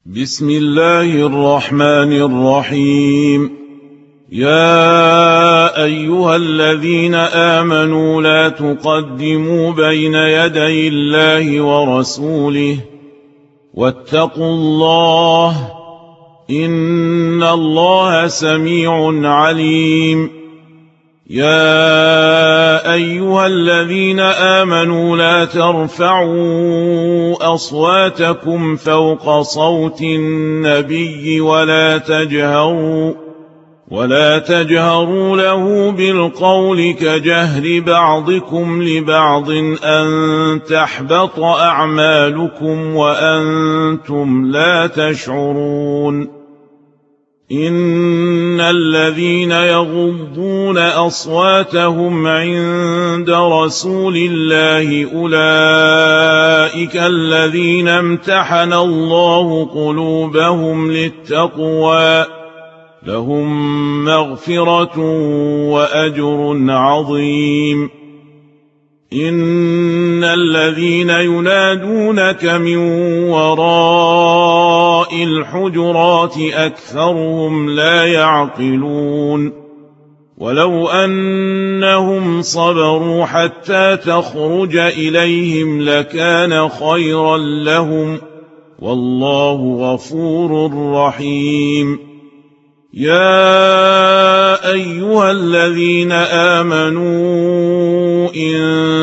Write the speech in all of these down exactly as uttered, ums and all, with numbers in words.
بسم الله الرحمن الرحيم. يا أيها الذين آمنوا لا تقدموا بين يدي الله ورسوله واتقوا الله إن الله سميع عليم. يا أيها الذين آمنوا لا ترفعوا أصواتكم فوق صوت النبي ولا تجهروا ولا تجهروا له بالقول كجهر بعضكم لبعض أن تحبط أعمالكم وأنتم لا تشعرون. إن الذين يغضون أصواتهم عند رسول الله أولئك الذين امتحن الله قلوبهم للتقوى لهم مغفرة وأجر عظيم. إن الذين ينادونك من وراء الحجرات أكثرهم لا يعقلون. ولو أنهم صبروا حتى تخرج إليهم لكان خيرا لهم والله غفور رحيم. يا أيها الذين آمنوا إن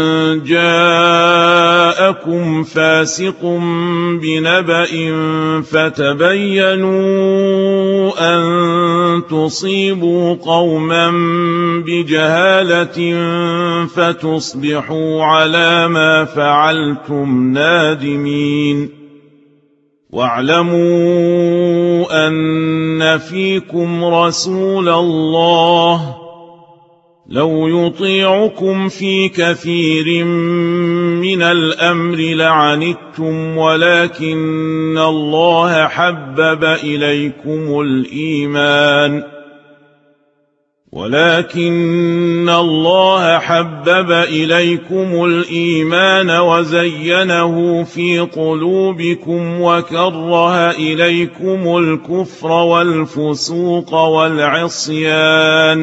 جاءكم فاسق بنبأ فتبينوا أن تصيبوا قوما بجهالة فتصبحوا على ما فعلتم نادمين. واعلموا أن فيكم رسول الله لو يطيعكم في كثير من الأمر لعنتم ولكن الله حبب إليكم الإيمان ولكن الله حبب إليكم الإيمان وزينه في قلوبكم وكره إليكم الكفر والفسوق والعصيان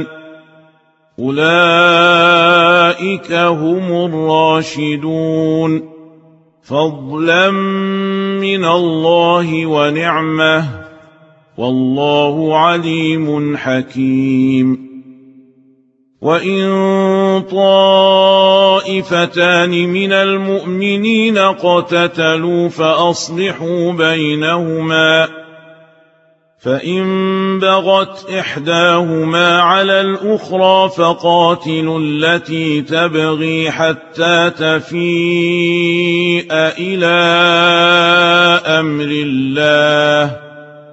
أولئك هم الراشدون فضلا من الله ونعمه والله عليم حكيم. وإن طائفتان من المؤمنين اقتتلوا فأصلحوا بينهما فإن بغت إحداهما على الأخرى فقاتلوا التي تبغي حتى تفيء إلى أمر الله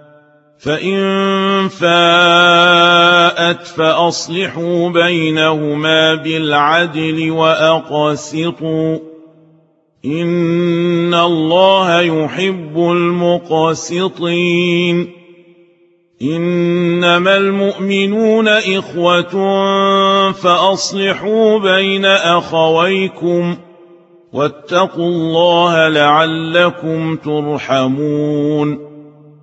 فإن فاءت فأصلحوا بينهما بالعدل وأقسطوا إن الله يحب المقسطين. إنما المؤمنون إخوة فأصلحوا بين أخويكم واتقوا الله لعلكم ترحمون.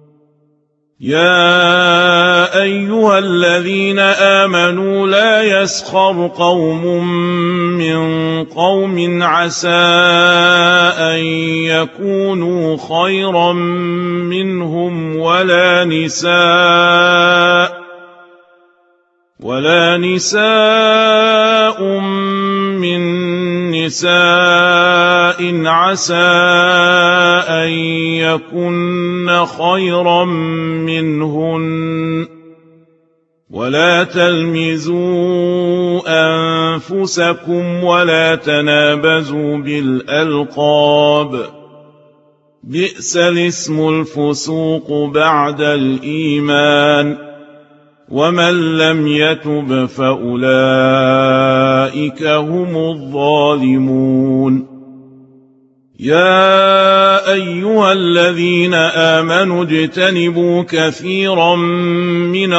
يا أيها الذين آمنوا لا يسخر قوم من قوم عسى أن يكونوا خيرا منهم ولا نساء ولا نساء من نساء عسى أن يكن خيرا منهن ولا تلمزوا أنفسكم ولا تنابزوا بالألقاب بئس الاسم الفسوق بعد الإيمان ومن لم يتب فأولئك هم الظالمون. يا أيها الذين آمنوا اجتنبوا كثيرا من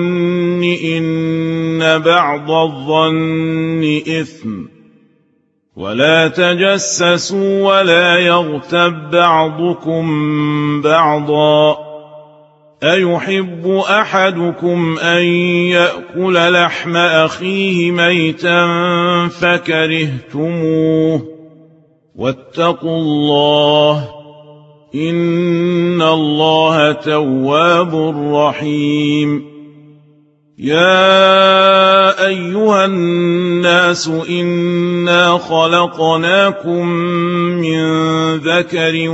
الظن إن بعض الظن إثم ولا تجسسوا ولا يغتب بعضكم بعضا أيحب أحدكم أن يأكل لحم أخيه ميتا فكرهتموه واتقوا الله إن الله تواب رحيم يا أيها الناس إنا خلقناكم من ذكر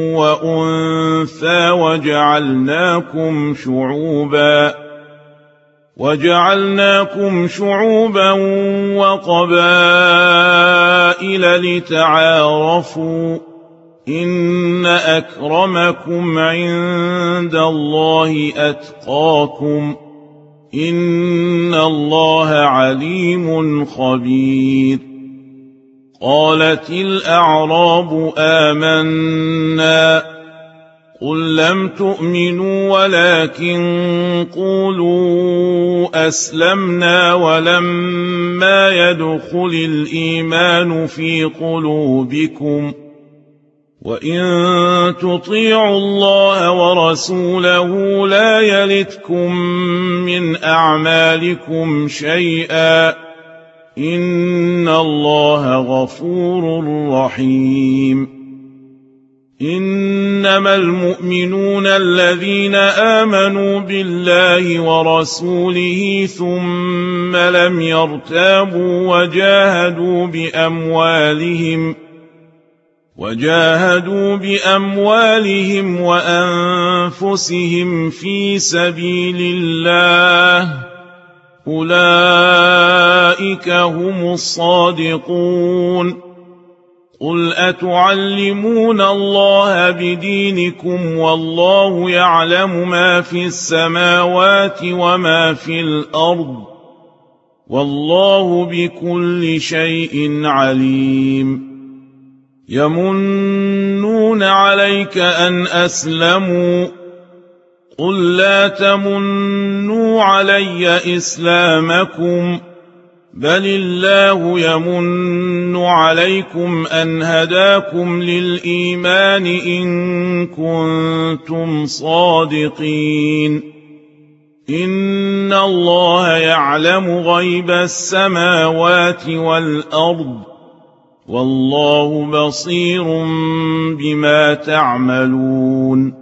وأنثى وجعلناكم شعوبا وجعلناكم شعوبا وقبائل لتعارفوا إن أكرمكم عند الله أتقاكم إن الله عليم خبير قالت الأعراب آمنا قل لم تؤمنوا ولكن قولوا أسلمنا ولما يدخل الإيمان في قلوبكم وإن تطيعوا الله ورسوله لا يلتكم من أعمالكم شيئا إن الله غفور رحيم إنما المؤمنون الذين آمنوا بالله ورسوله ثم لم يرتابوا وجاهدوا بأموالهم وجاهدوا بأموالهم وأنفسهم في سبيل الله أولئك هم الصادقون قل أتعلمون الله بدينكم والله يعلم ما في السماوات وما في الأرض والله بكل شيء عليم يمنون عليك أن أسلموا قل لا تمنوا علي إسلامكم بل الله يمن عليكم أن هداكم للإيمان إن كنتم صادقين إن الله يعلم غيب السماوات والأرض والله بصير بما تعملون